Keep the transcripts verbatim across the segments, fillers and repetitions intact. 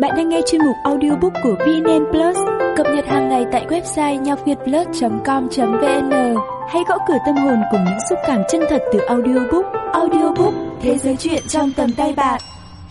Bạn đang nghe chuyên mục audiobook của vê en en Plus, cập nhật hàng ngày tại website nhạc việt plus chấm com chấm vn. Hãy gõ cửa tâm hồn cùng những xúc cảm chân thật từ audiobook. Audiobook, thế giới chuyện trong tầm tay bạn.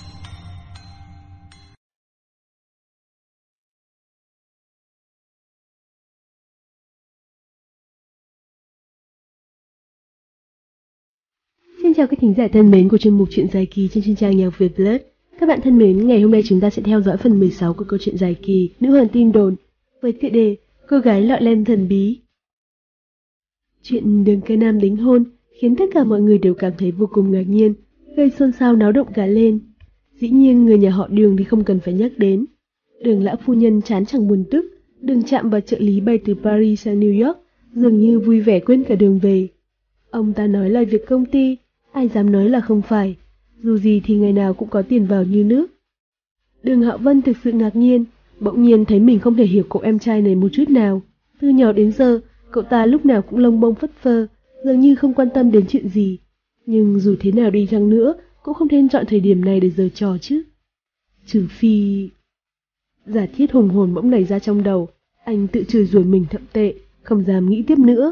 Xin chào các thính giả thân mến của chuyên mục truyện dài kỳ trên chuyên trang nhạc Việt Plus. Các bạn thân mến, ngày hôm nay chúng ta sẽ theo dõi phần mười sáu của câu chuyện dài kỳ Nữ hoàng tin đồn với tựa đề Cô gái lọ lem thần bí. Chuyện Đường Ca Nam đính hôn khiến tất cả mọi người đều cảm thấy vô cùng ngạc nhiên, gây xôn xao náo động cả lên. Dĩ nhiên người nhà họ Đường thì không cần phải nhắc đến. Đường lão phu nhân chán chẳng buồn tức, Đường Trạm và trợ lý bay từ Paris sang New York, dường như vui vẻ quên cả Đường về. Ông ta nói là việc công ty, ai dám nói là không phải, dù gì thì ngày nào cũng có tiền vào như nước. Đường Hạo Vân thực sự ngạc nhiên, bỗng nhiên thấy mình không thể hiểu cậu em trai này một chút nào. Từ nhỏ đến giờ, cậu ta lúc nào cũng lông bông phất phơ, dường như không quan tâm đến chuyện gì. Nhưng dù thế nào đi chăng nữa, cũng không nên chọn thời điểm này để giở trò chứ. Trừ phi... Giả thiết hùng hồn bỗng nảy ra trong đầu, anh tự chửi rủa mình thậm tệ, không dám nghĩ tiếp nữa.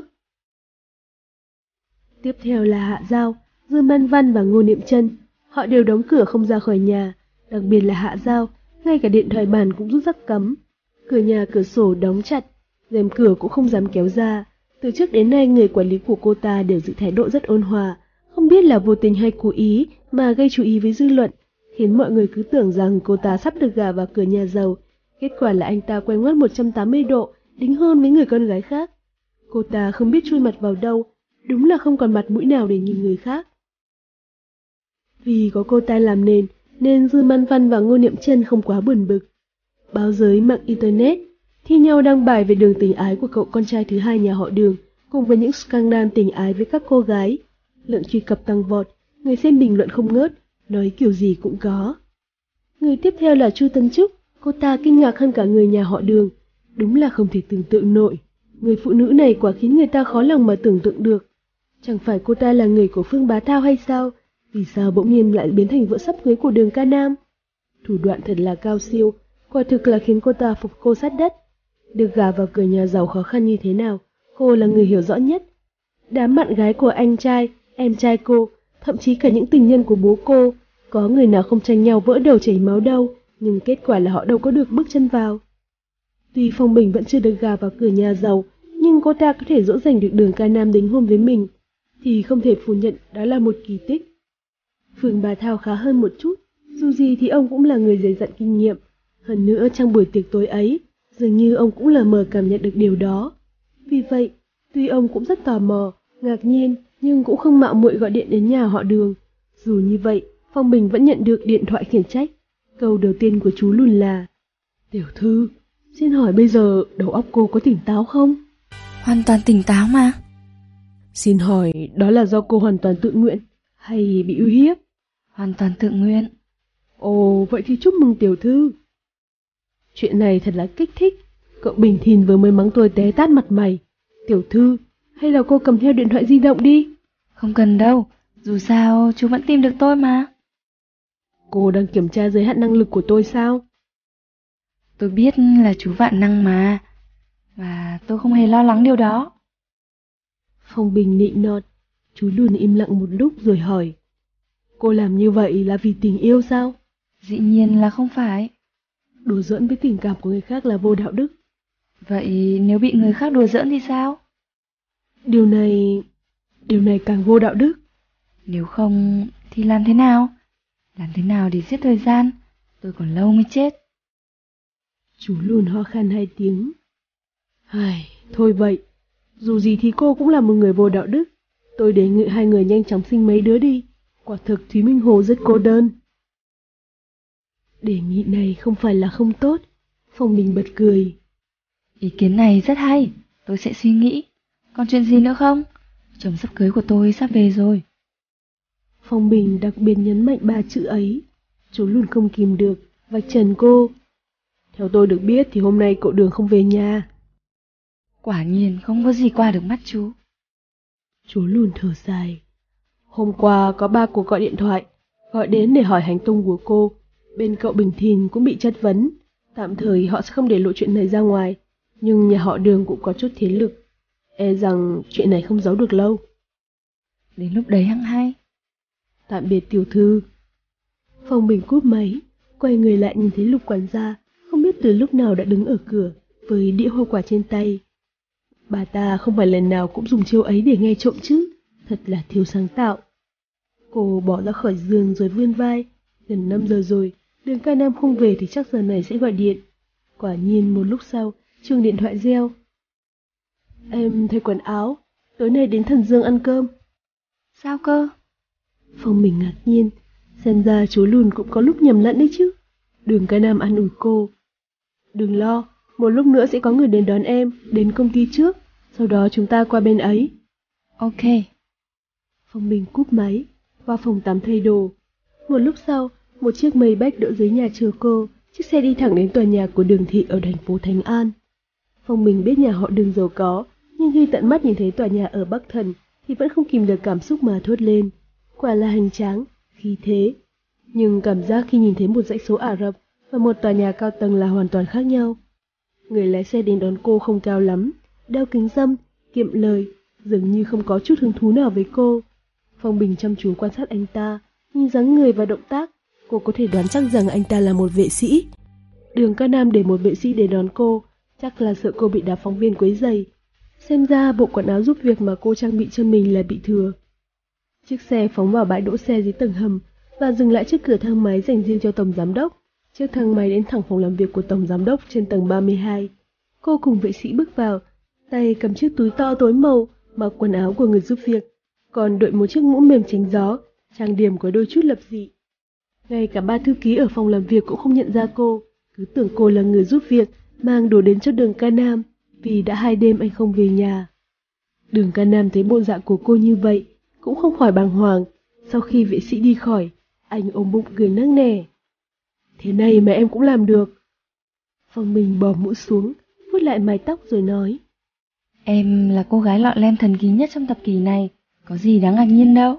Tiếp theo là Hạ Giao, Dư Man Văn và Ngô Niệm Chân. Họ đều đóng cửa không ra khỏi nhà, đặc biệt là Hạ Giao, ngay cả điện thoại bàn cũng rút rắc cấm. Cửa nhà cửa sổ đóng chặt, rèm cửa cũng không dám kéo ra. Từ trước đến nay người quản lý của cô ta đều giữ thái độ rất ôn hòa, không biết là vô tình hay cố ý mà gây chú ý với dư luận, khiến mọi người cứ tưởng rằng cô ta sắp được gả vào cửa nhà giàu. Kết quả là anh ta quay ngoắt một trăm tám mươi độ, đính hôn với người con gái khác. Cô ta không biết chui mặt vào đâu, đúng là không còn mặt mũi nào để nhìn người khác. Vì có cô ta làm nền, nên Dư Man Văn và Ngô Niệm Chân không quá buồn bực. Báo giới mạng Internet thi nhau đăng bài về đường tình ái của cậu con trai thứ hai nhà họ Đường, cùng với những scandal tình ái với các cô gái. Lượng truy cập tăng vọt, người xem bình luận không ngớt, nói kiểu gì cũng có. Người tiếp theo là Chu Tân Trúc, cô ta kinh ngạc hơn cả người nhà họ Đường. Đúng là không thể tưởng tượng nổi, người phụ nữ này quả khiến người ta khó lòng mà tưởng tượng được. Chẳng phải cô ta là người của Phương Bá Thao hay sao? Vì sao bỗng nhiên lại biến thành vợ sắp cưới của Đường Ca Nam? Thủ đoạn thật là cao siêu, quả thực là khiến cô ta phục cô sát đất. Được gả vào cửa nhà giàu khó khăn như thế nào, cô là người hiểu rõ nhất. Đám bạn gái của anh trai, em trai cô, thậm chí cả những tình nhân của bố cô, có người nào không tranh nhau vỡ đầu chảy máu đâu, nhưng kết quả là họ đâu có được bước chân vào. Tuy Phong Bình vẫn chưa được gả vào cửa nhà giàu, nhưng cô ta có thể dỗ dành được Đường Ca Nam đính hôn với mình, thì không thể phủ nhận đó là một kỳ tích. Phương Bá Thao khá hơn một chút, dù gì thì ông cũng là người dày dặn kinh nghiệm. Hơn nữa trong buổi tiệc tối ấy, dường như ông cũng lờ mờ cảm nhận được điều đó. Vì vậy, tuy ông cũng rất tò mò, ngạc nhiên, nhưng cũng không mạo muội gọi điện đến nhà họ Đường. Dù như vậy, Phong Bình vẫn nhận được điện thoại khiển trách. Câu đầu tiên của chú Lùn là: "Tiểu thư, xin hỏi bây giờ đầu óc cô có tỉnh táo không?" Hoàn toàn tỉnh táo mà. Xin hỏi đó là do cô hoàn toàn tự nguyện hay bị uy hiếp? Hoàn toàn tự nguyện. Ồ, vậy thì chúc mừng tiểu thư. Chuyện này thật là kích thích. Cậu Bình Thìn vừa mới mắng tôi té tát mặt mày. Tiểu thư, hay là cô cầm theo điện thoại di động đi? Không cần đâu, dù sao chú vẫn tìm được tôi mà. Cô đang kiểm tra giới hạn năng lực của tôi sao? Tôi biết là chú vạn năng mà, và tôi không hề lo lắng điều đó. Phong Bình nịnh nọt. Chú Lùn im lặng một lúc rồi hỏi: "Cô làm như vậy là vì tình yêu sao?" Dĩ nhiên là không phải. Đùa giỡn với tình cảm của người khác là vô đạo đức. Vậy nếu bị người khác đùa giỡn thì sao? Điều này... điều này càng vô đạo đức. Nếu không thì làm thế nào? Làm thế nào để giết thời gian? Tôi còn lâu mới chết. Chú Lùn ho khan hai tiếng. Ai, thôi vậy. Dù gì thì cô cũng là một người vô đạo đức. Tôi đề nghị hai người nhanh chóng sinh mấy đứa đi. Quả thực Thúy Minh Hồ rất cô đơn. Đề nghị này không phải là không tốt. Phong Bình bật cười. Ý kiến này rất hay, tôi sẽ suy nghĩ. Còn chuyện gì nữa không? Chồng sắp cưới của tôi sắp về rồi. Phong Bình đặc biệt nhấn mạnh ba chữ ấy. Chú Lùn không kìm được, vạch trần cô. Theo tôi được biết thì hôm nay cậu Đường không về nhà. Quả nhiên không có gì qua được mắt chú. Chú Lùn thở dài. Hôm qua có ba cuộc gọi điện thoại, gọi đến để hỏi hành tung của cô, Bên cậu Bình Thìn cũng bị chất vấn. Tạm thời họ sẽ không để lộ chuyện này ra ngoài, nhưng nhà họ Đường cũng có chút thế lực. E rằng chuyện này không giấu được lâu. Đến lúc đấy hẵng hay. Tạm biệt tiểu thư. Phong Bình cúp máy, quay người lại nhìn thấy Lục quản gia, không biết từ lúc nào đã đứng ở cửa, với đĩa hoa quả trên tay. Bà ta không phải lần nào cũng dùng chiêu ấy để nghe trộm chứ, thật là thiếu sáng tạo. Cô bỏ ra khỏi giường rồi vươn vai. Gần năm giờ rồi, Đường Ca Nam không về thì chắc giờ này sẽ gọi điện. Quả nhiên một lúc sau, chuông điện thoại reo. Em thay quần áo, tối nay đến Thần Dương ăn cơm. Sao cơ? Phong Bình ngạc nhiên, xem ra chú Lùn cũng có lúc nhầm lẫn đấy chứ. Đường Ca Nam an ủi cô. Đừng lo, một lúc nữa sẽ có người đến đón em, đến công ty trước, sau đó chúng ta qua bên ấy. Ok. Phong Bình cúp máy, vào phòng tắm thay đồ. Một lúc sau, một chiếc Maybach đậu dưới nhà chờ cô, chiếc xe đi thẳng đến tòa nhà của Đường thị ở thành phố Thánh An. Phong Bình biết nhà họ Đường giàu có, nhưng khi tận mắt nhìn thấy tòa nhà ở Bắc Thần thì vẫn không kìm được cảm xúc mà thốt lên. Quả là hoành tráng, khí thế. Nhưng cảm giác khi nhìn thấy một dãy số Ả Rập và một tòa nhà cao tầng là hoàn toàn khác nhau. Người lái xe đến đón cô không cao lắm, đeo kính râm, kiệm lời, dường như không có chút hứng thú nào với cô. Phong Bình chăm chú quan sát anh ta, nhìn dáng người và động tác, cô có thể đoán chắc rằng anh ta là một vệ sĩ. Đường Ca Nam để một vệ sĩ đến đón cô, chắc là sợ cô bị đám phóng viên quấy rầy. Xem ra bộ quần áo giúp việc mà cô trang bị cho mình là bị thừa. Chiếc xe phóng vào bãi đỗ xe dưới tầng hầm và dừng lại trước cửa thang máy dành riêng cho tổng giám đốc. Chiếc thang máy đến thẳng phòng làm việc của tổng giám đốc trên tầng ba mươi hai. Cô cùng vệ sĩ bước vào, tay cầm chiếc túi to tối màu, mặc quần áo của người giúp việc, còn đội một chiếc mũ mềm tránh gió, trang điểm có đôi chút lập dị. Ngay cả ba thư ký ở phòng làm việc cũng không nhận ra cô, cứ tưởng cô là người giúp việc, mang đồ đến cho Đường Ca Nam, vì đã hai đêm anh không về nhà. Đường Ca Nam thấy bộ dạng của cô như vậy, cũng không khỏi bàng hoàng. Sau khi vệ sĩ đi khỏi, anh ôm bụng cười nắc nẻ. Thế này mà em cũng làm được. Phong Bình bỏ mũ xuống, vuốt lại mái tóc rồi nói. Em là cô gái lọ lem thần kỳ nhất trong thập kỷ này, có gì đáng ngạc nhiên đâu.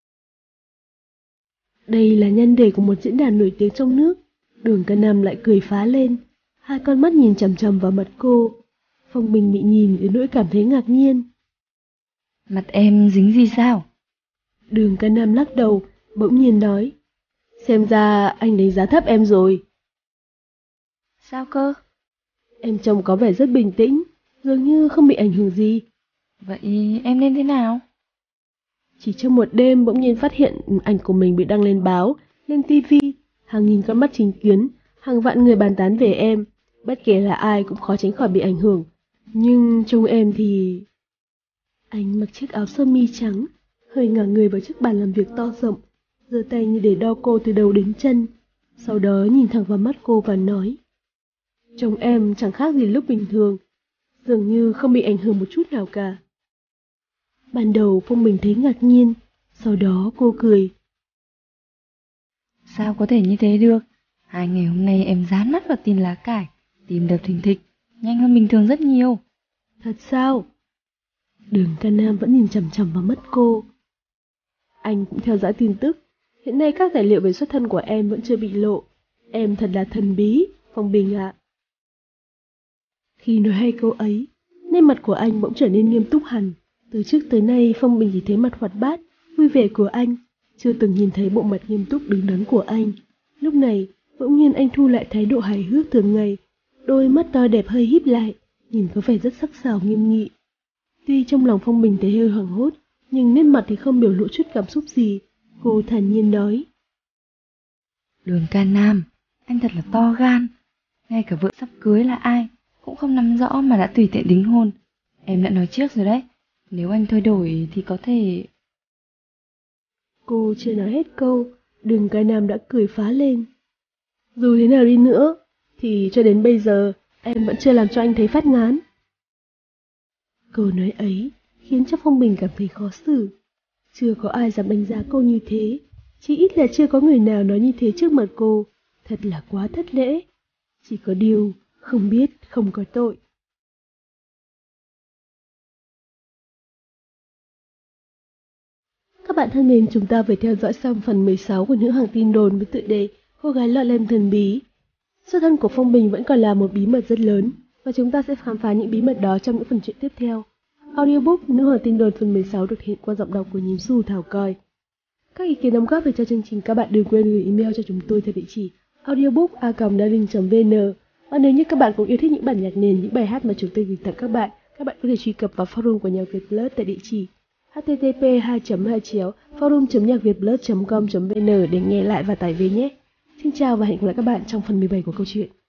Đây là nhân đề của một diễn đàn nổi tiếng trong nước. Đường Ca Nam lại cười phá lên, hai con mắt nhìn chằm chằm vào mặt cô. Phong Bình bị nhìn đến nỗi cảm thấy ngạc nhiên. Mặt em dính gì sao? Đường Ca Nam lắc đầu, bỗng nhiên nói. Xem ra anh đánh giá thấp em rồi. Sao cơ? Em trông có vẻ rất bình tĩnh, dường như không bị ảnh hưởng gì. Vậy em nên thế nào? Chỉ trong một đêm bỗng nhiên phát hiện ảnh của mình bị đăng lên báo, lên tivi, hàng nghìn con mắt chứng kiến, hàng vạn người bàn tán về em. Bất kể là ai cũng khó tránh khỏi bị ảnh hưởng. Nhưng trông em thì... Anh mặc chiếc áo sơ mi trắng, hơi ngả người vào chiếc bàn làm việc to rộng, giơ tay như để đo cô từ đầu đến chân. Sau đó nhìn thẳng vào mắt cô và nói. Trông em chẳng khác gì lúc bình thường, dường như không bị ảnh hưởng một chút nào cả. Ban đầu Phong Bình thấy ngạc nhiên, sau đó cô cười. Sao có thể như thế được? Hai ngày hôm nay em dán mắt vào tin lá cải, tim đập thình thịch, nhanh hơn bình thường rất nhiều. Thật sao? Đường Ca Nam vẫn nhìn chằm chằm vào mắt cô. Anh cũng theo dõi tin tức, hiện nay các tài liệu về xuất thân của em vẫn chưa bị lộ. Em thật là thần bí, Phong Bình ạ. Khi nói hai câu ấy, nét mặt của anh bỗng trở nên nghiêm túc hẳn. Từ trước tới nay Phong Bình chỉ thấy mặt hoạt bát, vui vẻ của anh, chưa từng nhìn thấy bộ mặt nghiêm túc đứng đắn của anh. Lúc này, bỗng nhiên anh thu lại thái độ hài hước thường ngày, đôi mắt to đẹp hơi híp lại, nhìn có vẻ rất sắc sảo nghiêm nghị. Tuy trong lòng Phong Bình thấy hơi hoảng hốt, nhưng nét mặt thì không biểu lộ chút cảm xúc gì. Cô thản nhiên nói. Đường Ca Nam, anh thật là to gan. Ngay cả vợ sắp cưới là ai cũng không nắm rõ mà đã tùy tiện đính hôn. Em đã nói trước rồi đấy, nếu anh thay đổi thì có thể... Cô chưa nói hết câu, Đường Ca Nam đã cười phá lên. Dù thế nào đi nữa, thì cho đến bây giờ em vẫn chưa làm cho anh thấy phát ngán. Câu nói ấy khiến cho Phong Bình cảm thấy khó xử. Chưa có ai dám đánh giá cô như thế, chỉ ít là chưa có người nào nói như thế trước mặt cô. Thật là quá thất lễ. Chỉ có điều, không biết không có tội. Các bạn thân mến, chúng ta vừa theo dõi xong phần mười sáu của Nữ Hoàng Tin Đồn với tựa đề Cô gái lọ lem thần bí. Xuất thân của Phong Bình vẫn còn là một bí mật rất lớn, và chúng ta sẽ khám phá những bí mật đó trong những phần truyện tiếp theo. Audiobook Nữ hoàng tin đồn phần mười sáu được hiện qua giọng đọc của Nhím Xù Thảo Coi. Các ý kiến đóng góp về cho chương trình, các bạn đừng quên gửi email cho chúng tôi theo địa chỉ audiobook a còng darling chấm vn. Và nếu như các bạn cũng yêu thích những bản nhạc nền, những bài hát mà chúng tôi gửi tặng các bạn, các bạn có thể truy cập vào forum của Nhạc Việt Plus tại địa chỉ h t t p hai chấm hai chéo forum chấm nhạc việt plus chấm com chấm vn để nghe lại và tải về nhé. Xin chào và hẹn gặp lại các bạn trong phần mười bảy của câu chuyện.